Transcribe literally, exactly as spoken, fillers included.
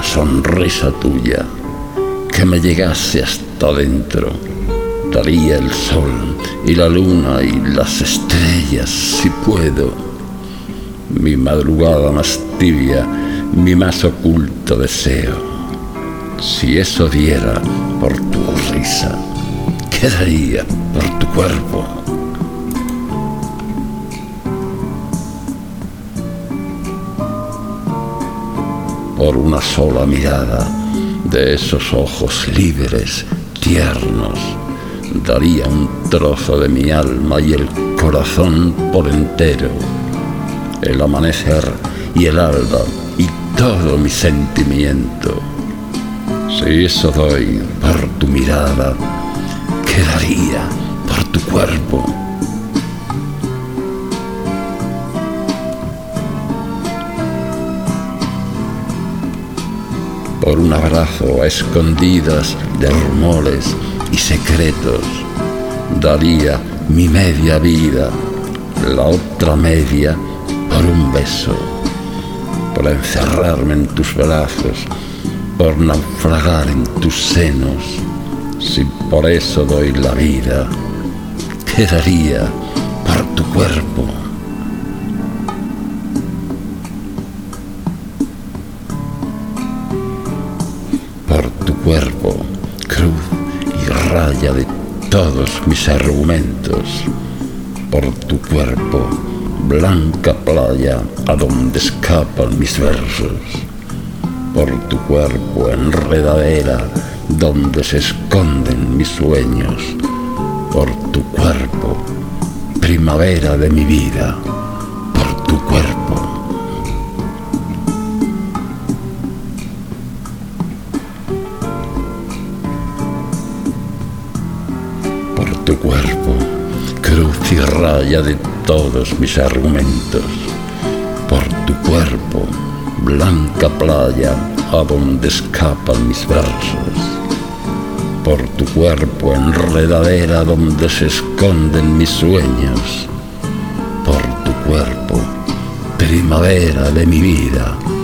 sonrisa tuya que me llegase hasta dentro. Daría el sol y la luna y las estrellas si puedo. Mi madrugada más tibia, mi más oculto deseo. Si eso diera por tu risa, ¿qué daría por tu cuerpo? Por una sola mirada de esos ojos libres, tiernos, daría un trozo de mi alma y el corazón por entero, el amanecer y el alba y todo mi sentimiento. Si eso doy por tu mirada, ¿qué daría por tu cuerpo? Por un abrazo a escondidas de rumores y secretos, daría mi media vida, la otra media por un beso, por encerrarme en tus brazos, por naufragar en tus senos. Si por eso doy la vida, ¿qué daría por tu cuerpo? Por tu cuerpo, cruz y raya de todos mis argumentos. Por tu cuerpo, blanca playa a donde escapan mis versos. Por tu cuerpo, enredadera donde se esconden mis sueños. Por tu cuerpo, primavera de mi vida. Por tu cuerpo. Por tu cuerpo, cruz y raya de todos mis argumentos. Por tu cuerpo, blanca playa a donde escapan mis versos. Por tu cuerpo, enredadera donde se esconden mis sueños. Por tu cuerpo, primavera de mi vida.